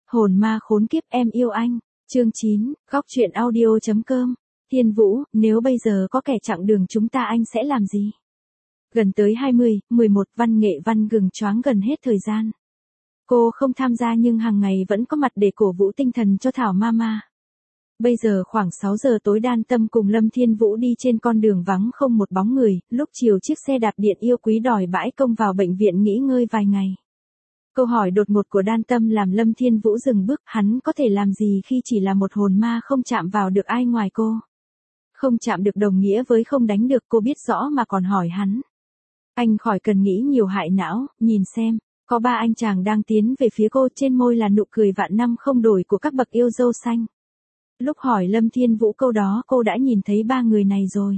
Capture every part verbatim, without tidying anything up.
Hồn ma khốn kiếp em yêu anh. Chương chín, góc truyện audio chấm com. Thiên Vũ, nếu bây giờ có kẻ chặn đường chúng ta anh sẽ làm gì? Gần tới hai mươi, mười một Văn Nghệ Văn gừng choáng gần hết thời gian. Cô không tham gia nhưng hàng ngày vẫn có mặt để cổ vũ tinh thần cho Thảo Mama. Bây giờ khoảng sáu giờ tối Đan Tâm cùng Lâm Thiên Vũ đi trên con đường vắng không một bóng người, lúc chiều chiếc xe đạp điện yêu quý đòi bãi công vào bệnh viện nghỉ ngơi vài ngày. Câu hỏi đột ngột của Đan Tâm làm Lâm Thiên Vũ dừng bước, hắn có thể làm gì khi chỉ là một hồn ma không chạm vào được ai ngoài cô. Không chạm được đồng nghĩa với không đánh được, cô biết rõ mà còn hỏi hắn. Anh khỏi cần nghĩ nhiều hại não, nhìn xem, có ba anh chàng đang tiến về phía cô, trên môi là nụ cười vạn năm không đổi của các bậc yêu dâu xanh. Lúc hỏi Lâm Thiên Vũ câu đó cô đã nhìn thấy ba người này rồi.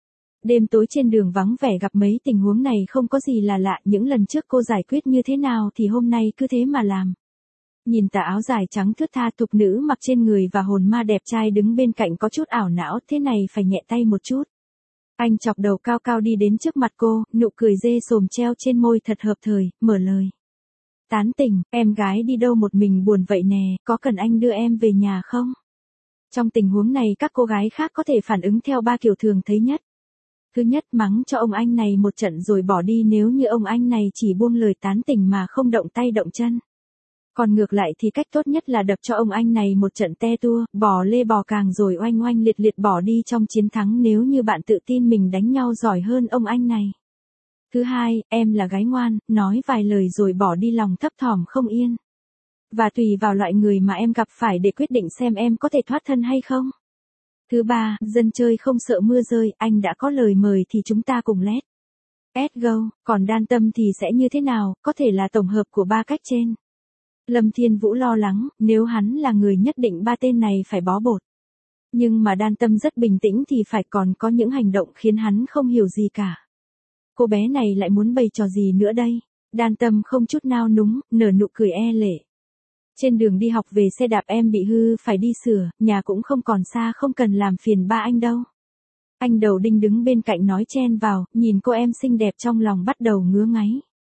Đêm tối trên đường vắng vẻ gặp mấy tình huống này không có gì là lạ, những lần trước cô giải quyết như thế nào thì hôm nay cứ thế mà làm. Nhìn tà áo dài trắng thướt tha thục nữ mặc trên người và hồn ma đẹp trai đứng bên cạnh có chút ảo não, thế này phải nhẹ tay một chút. Anh chọc đầu cao cao đi đến trước mặt cô, nụ cười dê sồm treo trên môi thật hợp thời, mở lời. Tán tỉnh, em gái đi đâu một mình buồn vậy nè, có cần anh đưa em về nhà không? Trong tình huống này các cô gái khác có thể phản ứng theo ba kiểu thường thấy nhất. Thứ nhất, mắng cho ông anh này một trận rồi bỏ đi nếu như ông anh này chỉ buông lời tán tỉnh mà không động tay động chân. Còn ngược lại thì cách tốt nhất là đập cho ông anh này một trận te tua, bò lê bò càng rồi oanh oanh liệt liệt bỏ đi trong chiến thắng nếu như bạn tự tin mình đánh nhau giỏi hơn ông anh này. Thứ hai, em là gái ngoan, nói vài lời rồi bỏ đi lòng thấp thỏm không yên. Và tùy vào loại người mà em gặp phải để quyết định xem em có thể thoát thân hay không. Thứ ba, dân chơi không sợ mưa rơi, anh đã có lời mời thì chúng ta cùng let. Let's go, còn Đan Tâm thì sẽ như thế nào, có thể là tổng hợp của ba cách trên. Lâm Thiên Vũ lo lắng, nếu hắn là người nhất định ba tên này phải bó bột. Nhưng mà Đan Tâm rất bình tĩnh thì phải còn có những hành động khiến hắn không hiểu gì cả. Cô bé này lại muốn bày trò gì nữa đây? Đan Tâm không chút nao núng, nở nụ cười e lệ. Trên đường đi học về xe đạp em bị hư phải đi sửa, nhà cũng không còn xa không cần làm phiền ba anh đâu. Anh Đầu Đinh đứng bên cạnh nói chen vào, nhìn cô em xinh đẹp trong lòng bắt đầu ngứa ngáy.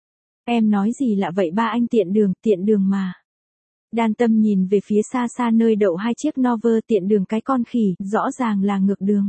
Em nói gì lạ vậy ba anh, tiện đường, tiện đường mà. Đan Tâm nhìn về phía xa xa nơi đậu hai chiếc Nover, tiện đường cái con khỉ, rõ ràng là ngược đường.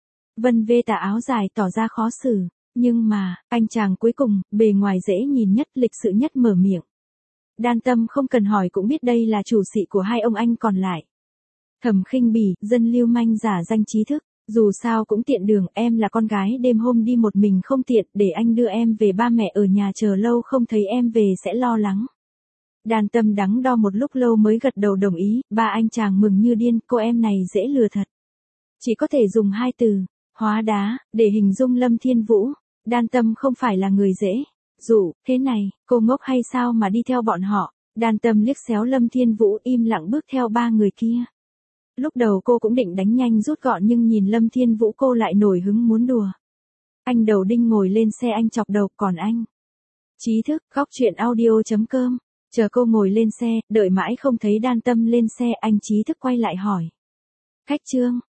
Vân Vê tà áo dài tỏ ra khó xử, nhưng mà, anh chàng cuối cùng, bề ngoài dễ nhìn nhất, lịch sự nhất mở miệng. Đan Tâm không cần hỏi cũng biết đây là chủ sĩ của hai ông anh còn lại. Thẩm Khinh Bỉ, dân lưu manh giả danh trí thức, dù sao cũng tiện đường, em là con gái đêm hôm đi một mình không tiện, để anh đưa em về, ba mẹ ở nhà chờ lâu không thấy em về sẽ lo lắng. Đan Tâm đắn đo một lúc lâu mới gật đầu đồng ý, ba anh chàng mừng như điên, cô em này dễ lừa thật. Chỉ có thể dùng hai từ, hóa đá, để hình dung Lâm Thiên Vũ. Đan Tâm không phải là người dễ dụ, thế này, cô ngốc hay sao mà đi theo bọn họ. Đan Tâm liếc xéo Lâm Thiên Vũ im lặng bước theo ba người kia. Lúc đầu cô cũng định đánh nhanh rút gọn nhưng nhìn Lâm Thiên Vũ cô lại nổi hứng muốn đùa. Anh Đầu Đinh ngồi lên xe anh chọc đầu, còn anh. Trí thức, góc truyện audio chấm com. Chờ cô ngồi lên xe, đợi mãi không thấy Đan Tâm lên xe, anh Trí thức quay lại hỏi. Khách Trương,